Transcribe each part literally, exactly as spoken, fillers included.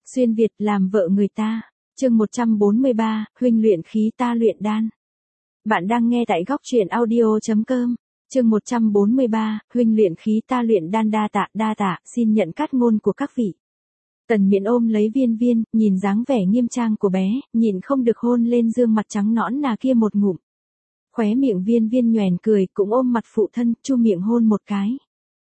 Xuyên Việt làm vợ người ta. Chương một trăm bốn mươi ba, huynh luyện khí ta luyện đan. Bạn đang nghe tại góc truyện audio chấm com. Chương một trăm bốn mươi ba, huynh luyện khí ta luyện đan. Đa tạ, đa tạ, xin nhận cát ngôn của các vị. Tần Miễn ôm lấy Viên Viên, nhìn dáng vẻ nghiêm trang của bé, nhịn không được hôn lên gương mặt trắng nõn nà kia một ngụm. Khóe miệng Viên Viên nhoẻn cười, cũng ôm mặt phụ thân, chu miệng hôn một cái.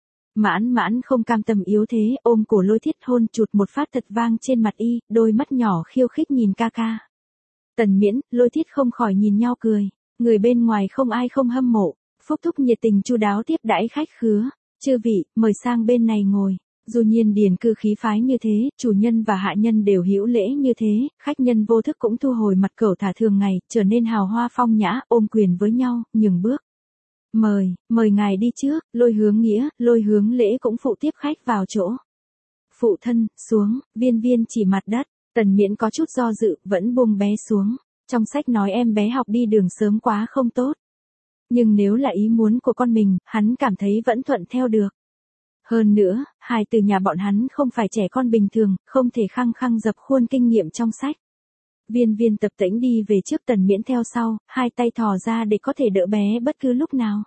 Mãn mãn không cam tâm yếu thế, ôm cổ Lôi Thiết hôn chụt một phát thật vang trên mặt y, đôi mắt nhỏ khiêu khích nhìn ca ca. Tần Miễn, Lôi Thiết không khỏi nhìn nhau cười, người bên ngoài không ai không hâm mộ. Phúc thúc nhiệt tình chu đáo tiếp đãi khách khứa, chư vị, mời sang bên này ngồi. Dù nhiên điền cư khí phái như thế, chủ nhân và hạ nhân đều hữu lễ như thế, khách nhân vô thức cũng thu hồi mặt cẩu thả thường ngày, trở nên hào hoa phong nhã, ôm quyền với nhau, nhường bước. Mời, mời ngài đi trước. Lôi Hướng Nghĩa, Lôi Hướng Lễ cũng phụ tiếp khách vào chỗ. Phụ thân, xuống. Viên Viên chỉ mặt đất. Tần Miễn có chút do dự, vẫn buông bé xuống. Trong sách nói em bé học đi đường sớm quá không tốt. Nhưng nếu là ý muốn của con mình, hắn cảm thấy vẫn thuận theo được. Hơn nữa, hài từ nhà bọn hắn không phải trẻ con bình thường, không thể khăng khăng dập khuôn kinh nghiệm trong sách. Viên Viên tập tễnh đi về trước, Tần Miễn theo sau, hai tay thò ra để có thể đỡ bé bất cứ lúc nào.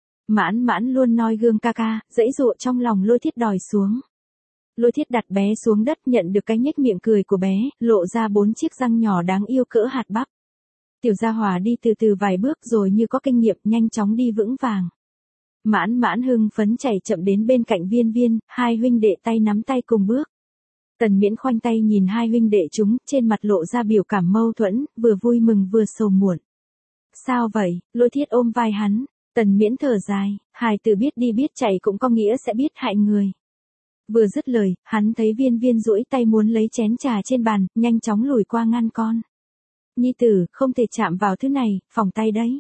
Mãn mãn luôn noi gương ca ca, dãy dụa trong lòng Lôi Thiết đòi xuống. Lôi Thiết đặt bé xuống đất, nhận được cái nhếch miệng cười của bé, lộ ra bốn chiếc răng nhỏ đáng yêu cỡ hạt bắp. Tiểu gia hỏa đi từ từ vài bước rồi như có kinh nghiệm, nhanh chóng đi vững vàng. Mãn mãn hưng phấn chạy chậm đến bên cạnh Viên Viên, hai huynh đệ tay nắm tay cùng bước. Tần Miễn khoanh tay nhìn hai huynh đệ chúng, trên mặt lộ ra biểu cảm mâu thuẫn, vừa vui mừng vừa sầu muộn. Sao vậy? Lôi Thiết ôm vai hắn. Tần Miễn thở dài, hài tử biết đi biết chạy cũng có nghĩa sẽ biết hại người. Vừa dứt lời, hắn thấy Viên Viên duỗi tay muốn lấy chén trà trên bàn, nhanh chóng lùi qua ngăn con. Nhi tử, không thể chạm vào thứ này, phòng tay đấy.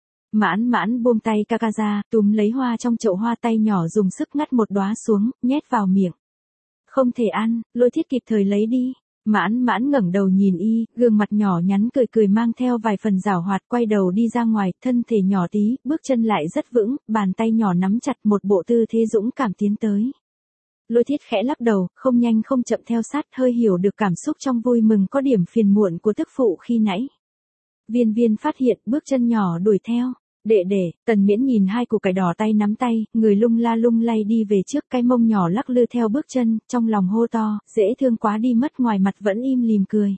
Mãn mãn buông tay ca ca ra, túm lấy hoa trong chậu hoa, tay nhỏ dùng sức ngắt một đóa xuống, nhét vào miệng. Không thể ăn. Lôi Thiết kịp thời lấy đi. Mãn mãn ngẩng đầu nhìn y, gương mặt nhỏ nhắn cười cười mang theo vài phần giảo hoạt, quay đầu đi ra ngoài, thân thể nhỏ tí, bước chân lại rất vững, bàn tay nhỏ nắm chặt một bộ tư thế dũng cảm tiến tới. Lôi Thiết khẽ lắc đầu, không nhanh không chậm theo sát, hơi hiểu được cảm xúc trong vui mừng có điểm phiền muộn của tức phụ khi nãy. Viên Viên phát hiện, bước chân nhỏ đuổi theo. Đệ đệ. Tần Miễn nhìn hai củ cải đỏ tay nắm tay, người lung la lung lay đi về trước, cái mông nhỏ lắc lư theo bước chân, trong lòng hô to, dễ thương quá đi mất, ngoài mặt vẫn im lìm cười.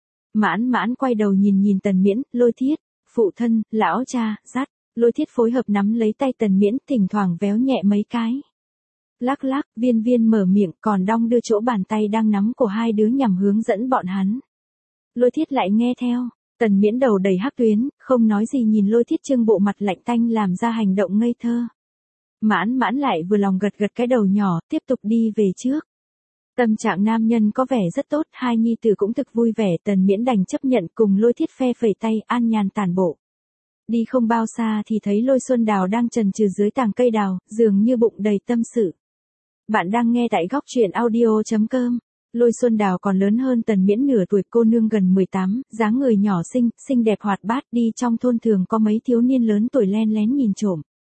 Mãn mãn quay đầu nhìn nhìn Tần Miễn, Lôi Thiết, phụ thân, lão cha, dắt. Lôi Thiết phối hợp nắm lấy tay Tần Miễn, thỉnh thoảng véo nhẹ mấy cái. Lắc lắc, Viên Viên mở miệng, còn đong đưa chỗ bàn tay đang nắm của hai đứa nhằm hướng dẫn bọn hắn. Lôi Thiết lại nghe theo. Tần Miễn đầu đầy hắc tuyến, không nói gì nhìn Lôi Thiết trưng bộ mặt lạnh tanh làm ra hành động ngây thơ. Mãn mãn lại vừa lòng gật gật cái đầu nhỏ, tiếp tục đi về trước. Tâm trạng nam nhân có vẻ rất tốt, hai nhi tử cũng thực vui vẻ, Tần Miễn đành chấp nhận cùng Lôi Thiết phe phẩy tay, an nhàn tản bộ. Đi không bao xa thì thấy Lôi Xuân Đào đang chần chừ dưới tàng cây đào, dường như bụng đầy tâm sự. Bạn đang nghe tại góc truyện audio chấm com. Lôi Xuân Đào còn lớn hơn Tần Miễn nửa tuổi, cô nương gần mười tám, dáng người nhỏ xinh, xinh đẹp hoạt bát, đi trong thôn thường có mấy thiếu niên lớn tuổi len lén nhìn trộm.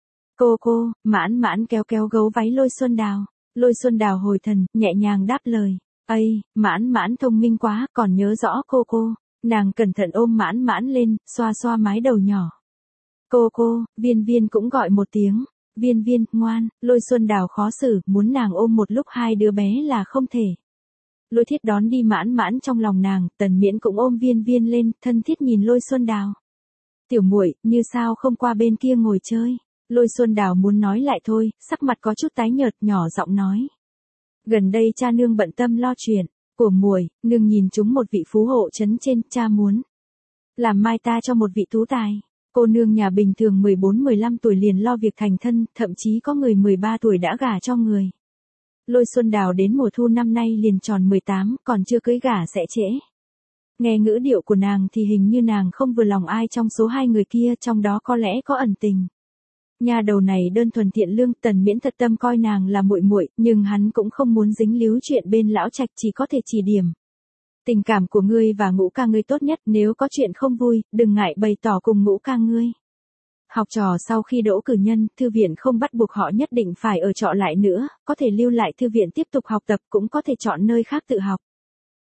Cô cô, mãn mãn kéo kéo gấu váy Lôi Xuân Đào. Lôi Xuân Đào hồi thần, nhẹ nhàng đáp lời. Ây, mãn mãn thông minh quá, còn nhớ rõ cô cô. Nàng cẩn thận ôm mãn mãn lên, xoa xoa mái đầu nhỏ. Cô cô, Viên Viên cũng gọi một tiếng. Viên Viên, ngoan. Lôi Xuân Đào khó xử, muốn nàng ôm một lúc hai đứa bé là không thể. Lôi Thiết đón đi mãn mãn trong lòng nàng, Tần Miễn cũng ôm Viên Viên lên, thân thiết nhìn Lôi Xuân Đào. Tiểu muội, như sao không qua bên kia ngồi chơi? Lôi Xuân Đào muốn nói lại thôi, sắc mặt có chút tái nhợt, nhỏ giọng nói. Gần đây cha nương bận tâm lo chuyện của muội, nương nhìn chúng một vị phú hộ trấn trên, cha muốn làm mai ta cho một vị tú tài. Cô nương nhà bình thường mười bốn mười lăm tuổi liền lo việc thành thân, thậm chí có người mười ba tuổi đã gả cho người. Lôi Xuân Đào đến mùa thu năm nay liền tròn mười tám, còn chưa cưới gả sẽ trễ. Nghe ngữ điệu của nàng thì hình như nàng không vừa lòng ai trong số hai người kia, trong đó có lẽ có ẩn tình. Nhà đầu này đơn thuần thiện lương, Tần Miễn thật tâm coi nàng là muội muội, nhưng hắn cũng không muốn dính líu chuyện bên lão trạch, chỉ có thể chỉ điểm. Tình cảm của ngươi và Ngũ ca ngươi tốt nhất, nếu có chuyện không vui, đừng ngại bày tỏ cùng Ngũ ca ngươi. Học trò sau khi đỗ cử nhân, thư viện không bắt buộc họ nhất định phải ở trọ lại nữa, có thể lưu lại thư viện tiếp tục học tập, cũng có thể chọn nơi khác tự học.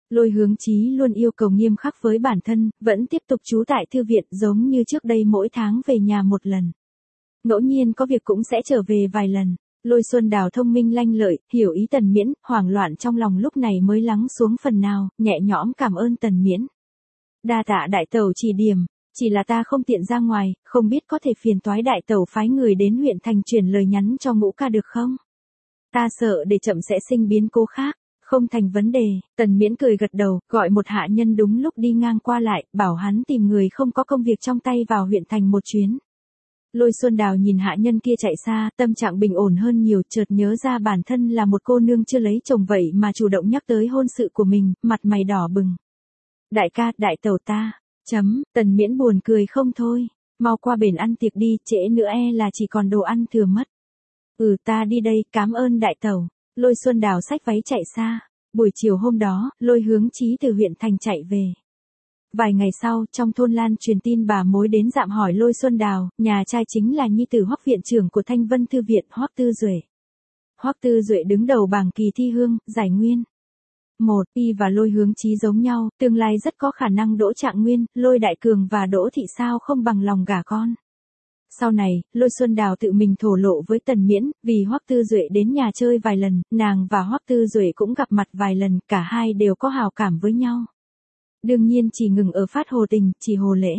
Lôi Hướng Chí luôn yêu cầu nghiêm khắc với bản thân, vẫn tiếp tục trú tại thư viện giống như trước đây mỗi tháng về nhà một lần. Ngẫu nhiên có việc cũng sẽ trở về vài lần. Lôi Xuân Đào thông minh lanh lợi, hiểu ý Tần Miễn, hoảng loạn trong lòng lúc này mới lắng xuống phần nào, nhẹ nhõm cảm ơn Tần Miễn. Đa tạ đại tẩu chỉ điểm, chỉ là ta không tiện ra ngoài, không biết có thể phiền toái đại tẩu phái người đến huyện thành truyền lời nhắn cho Ngũ ca được không? Ta sợ để chậm sẽ sinh biến cố khác. Không thành vấn đề, Tần Miễn cười gật đầu, gọi một hạ nhân đúng lúc đi ngang qua lại, bảo hắn tìm người không có công việc trong tay vào huyện thành một chuyến. Lôi Xuân Đào nhìn hạ nhân kia chạy xa, tâm trạng bình ổn hơn nhiều, chợt nhớ ra bản thân là một cô nương chưa lấy chồng vậy mà chủ động nhắc tới hôn sự của mình, mặt mày đỏ bừng. Đại ca, đại tẩu ta, chấm, Tần Miễn buồn cười không thôi, mau qua bển ăn tiệc đi, trễ nữa e là chỉ còn đồ ăn thừa mất. Ừ ta đi đây, cảm ơn đại tẩu. Lôi Xuân Đào xách váy chạy xa. Buổi chiều hôm đó, Lôi Hướng Chí từ huyện thành chạy về. Vài ngày sau, trong thôn Lan truyền tin bà mối đến dạm hỏi Lôi Xuân Đào, nhà trai chính là nhi tử Hoắc viện trưởng của Thanh Vân Thư viện, Hoắc Tư Duệ. Hoắc Tư Duệ đứng đầu bảng kỳ thi hương, giải nguyên. Một, y và Lôi Hướng Chí giống nhau, tương lai rất có khả năng đỗ trạng nguyên, Lôi Đại Cường và Đỗ Thị sao không bằng lòng gả con. Sau này, Lôi Xuân Đào tự mình thổ lộ với Tần Miễn, vì Hoắc Tư Duệ đến nhà chơi vài lần, nàng và Hoắc Tư Duệ cũng gặp mặt vài lần, cả hai đều có hào cảm với nhau. Đương nhiên chỉ ngừng ở phát hồ tình, chỉ hồ lễ.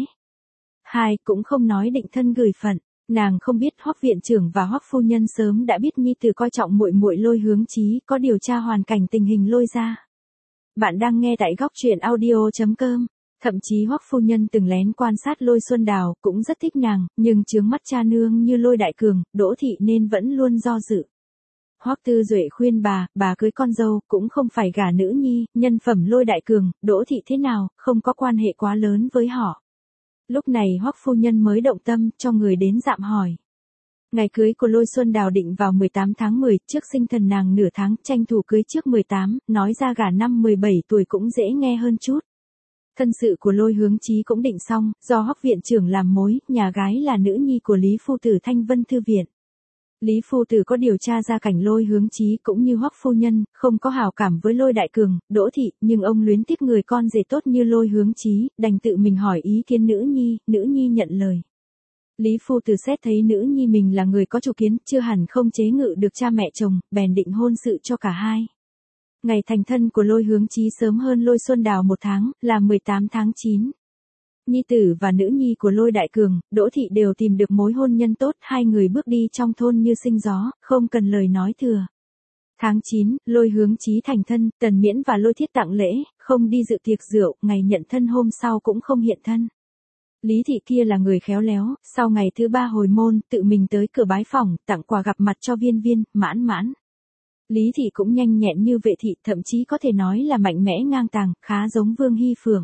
Hai, cũng không nói định thân gửi phận, nàng không biết Hoắc viện trưởng và Hoắc phu nhân sớm đã biết nhi tử coi trọng muội muội Lôi Hướng Chí, có điều tra hoàn cảnh tình hình Lôi gia. Bạn đang nghe tại góc truyện audio chấm com. Thậm chí Hoắc phu nhân từng lén quan sát Lôi Xuân Đào, cũng rất thích nàng, nhưng chướng mắt cha nương như Lôi Đại Cường, Đỗ Thị nên vẫn luôn do dự. Hoắc Tư Duệ khuyên bà, bà cưới con dâu, cũng không phải gả nữ nhi, nhân phẩm Lôi Đại Cường, Đỗ Thị thế nào, không có quan hệ quá lớn với họ. Lúc này Hoắc phu nhân mới động tâm, cho người đến dạm hỏi. Ngày cưới của Lôi Xuân Đào định vào mười tám tháng mười, trước sinh thần nàng nửa tháng, tranh thủ cưới trước mười tám, nói ra gả năm mười bảy tuổi cũng dễ nghe hơn chút. Thân sự của Lôi Hướng Chí cũng định xong, do Hoắc viện trưởng làm mối, nhà gái là nữ nhi của Lý phu tử Thanh Vân Thư viện. Lý phu tử có điều tra ra cảnh Lôi Hướng Chí cũng như Hoắc phu nhân, không có hảo cảm với Lôi Đại Cường, Đỗ Thị, nhưng ông luyến tiếc người con rể tốt như Lôi Hướng Chí, đành tự mình hỏi ý kiến nữ nhi, nữ nhi nhận lời. Lý phu tử xét thấy nữ nhi mình là người có chủ kiến, chưa hẳn không chế ngự được cha mẹ chồng, bèn định hôn sự cho cả hai. Ngày thành thân của Lôi Hướng Chí sớm hơn Lôi Xuân Đào một tháng, là mười tám tháng chín. Nhi tử và nữ nhi của Lôi Đại Cường, Đỗ Thị đều tìm được mối hôn nhân tốt, hai người bước đi trong thôn như sinh gió, không cần lời nói thừa. Tháng chín, Lôi Hướng Chí thành thân, Tần Miễn và Lôi Thiết tặng lễ, không đi dự tiệc rượu, ngày nhận thân hôm sau cũng không hiện thân. Lý Thị kia là người khéo léo, sau ngày thứ ba hồi môn, tự mình tới cửa bái phỏng, tặng quà gặp mặt cho Viên Viên, Mãn Mãn. Lý Thị cũng nhanh nhẹn như Vệ Thị, thậm chí có thể nói là mạnh mẽ ngang tàng, khá giống Vương Hy Phượng.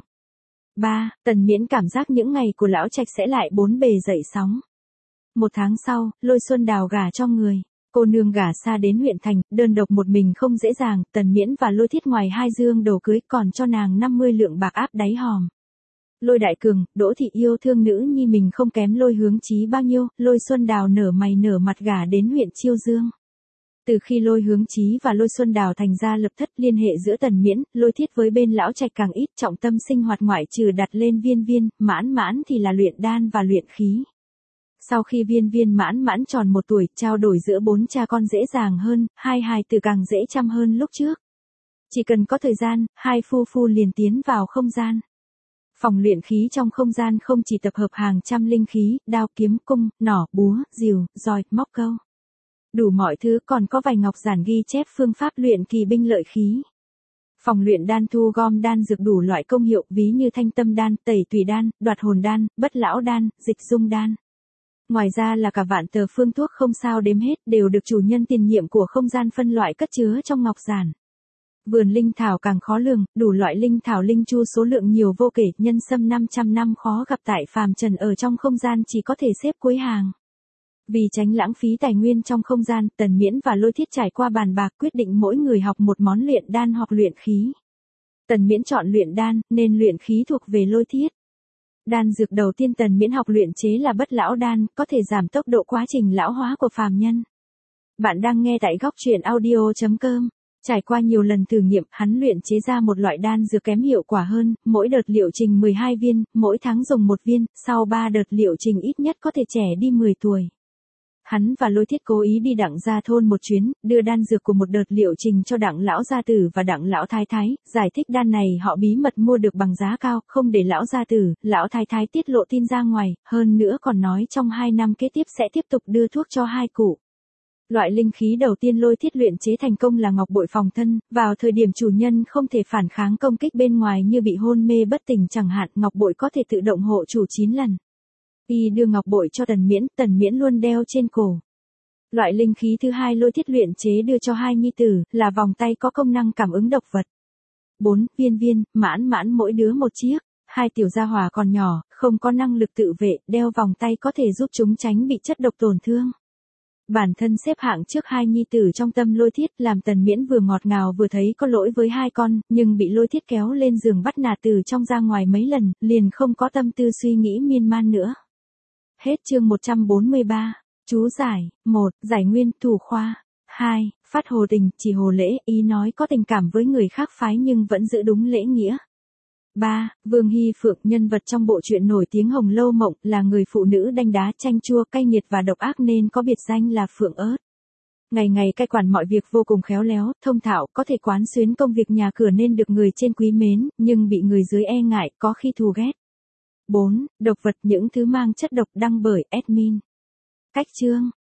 ba. Tần Miễn cảm giác những ngày của lão trạch sẽ lại bốn bề dậy sóng. Một tháng sau, Lôi Xuân Đào gả cho người. Cô nương gả xa đến huyện thành, đơn độc một mình không dễ dàng, Tần Miễn và Lôi Thiết ngoài hai dương đồ cưới còn cho nàng năm mươi lượng bạc áp đáy hòm. Lôi Đại Cường, Đỗ Thị yêu thương nữ nhi mình không kém Lôi Hướng Chí bao nhiêu, Lôi Xuân Đào nở mày nở mặt gả đến huyện Chiêu Dương. Từ khi Lôi Hướng Chí và Lôi Xuân Đào thành ra lập thất, liên hệ giữa Tần Miễn, Lôi Thiết với bên lão trạch càng ít, trọng tâm sinh hoạt ngoại trừ đặt lên Viên Viên, Mãn Mãn thì là luyện đan và luyện khí. Sau khi Viên Viên Mãn Mãn tròn một tuổi, trao đổi giữa bốn cha con dễ dàng hơn, hai hài tử càng dễ chăm hơn lúc trước. Chỉ cần có thời gian, hai phu phu liền tiến vào không gian. Phòng luyện khí trong không gian không chỉ tập hợp hàng trăm linh khí, đao kiếm cung, nỏ, búa, rìu, roi, móc câu. Đủ mọi thứ, còn có vài ngọc giản ghi chép phương pháp luyện kỳ binh lợi khí. Phòng luyện đan thu gom đan dược đủ loại công hiệu, ví như thanh tâm đan, tẩy tùy đan, đoạt hồn đan, bất lão đan, dịch dung đan. Ngoài ra là cả vạn tờ phương thuốc không sao đếm hết, đều được chủ nhân tiền nhiệm của không gian phân loại cất chứa trong ngọc giản. Vườn linh thảo càng khó lường, đủ loại linh thảo linh chu số lượng nhiều vô kể, nhân sâm năm trăm năm khó gặp tại phàm trần ở trong không gian chỉ có thể xếp cuối hàng. Vì tránh lãng phí tài nguyên trong không gian, Tần Miễn và Lôi Thiết trải qua bàn bạc quyết định mỗi người học một món luyện đan hoặc luyện khí. Tần Miễn chọn luyện đan, nên luyện khí thuộc về Lôi Thiết. Đan dược đầu tiên Tần Miễn học luyện chế là bất lão đan, có thể giảm tốc độ quá trình lão hóa của phàm nhân. Bạn đang nghe tại góc truyện audio chấm com. Trải qua nhiều lần thử nghiệm, hắn luyện chế ra một loại đan dược kém hiệu quả hơn, mỗi đợt liệu trình mười hai viên, mỗi tháng dùng một viên, sau ba đợt liệu trình ít nhất có thể trẻ đi mười tuổi. Hắn và Lôi Thiết cố ý đi Đặng gia thôn một chuyến, đưa đan dược của một đợt liệu trình cho Đặng lão gia tử và Đặng lão thái thái, giải thích đan này họ bí mật mua được bằng giá cao, không để lão gia tử, lão thái thái tiết lộ tin ra ngoài, hơn nữa còn nói trong hai năm kế tiếp sẽ tiếp tục đưa thuốc cho hai cụ. Loại linh khí đầu tiên Lôi Thiết luyện chế thành công là ngọc bội phòng thân, vào thời điểm chủ nhân không thể phản kháng công kích bên ngoài như bị hôn mê bất tỉnh chẳng hạn, ngọc bội có thể tự động hộ chủ chín lần. Y đưa ngọc bội cho Tần Miễn, Tần Miễn luôn đeo trên cổ. Loại linh khí thứ hai Lôi Thiết luyện chế đưa cho hai nhi tử, là vòng tay có công năng cảm ứng độc vật. bốn Viên viên, mãn mãn mỗi đứa một chiếc, hai tiểu gia hỏa còn nhỏ, không có năng lực tự vệ, đeo vòng tay có thể giúp chúng tránh bị chất độc tổn thương. Bản thân xếp hạng trước hai nhi tử trong tâm Lôi Thiết, làm Tần Miễn vừa ngọt ngào vừa thấy có lỗi với hai con, nhưng bị Lôi Thiết kéo lên giường bắt nạt từ trong ra ngoài mấy lần, liền không có tâm tư suy nghĩ miên man nữa. Hết chương một trăm bốn mươi ba. Chú giải. một. Giải nguyên, thủ khoa. hai. Phát hồ tình, chỉ hồ lễ, ý nói có tình cảm với người khác phái nhưng vẫn giữ đúng lễ nghĩa. ba. Vương Hy Phượng, nhân vật trong bộ truyện nổi tiếng Hồng Lâu Mộng, là người phụ nữ đanh đá, chanh chua, cay nghiệt và độc ác nên có biệt danh là Phượng ớt. Ngày ngày cai quản mọi việc vô cùng khéo léo, thông thạo, có thể quán xuyến công việc nhà cửa nên được người trên quý mến, nhưng bị người dưới e ngại, có khi thù ghét. bốn. Độc vật, những thứ mang chất độc đăng bởi admin. Cách chương.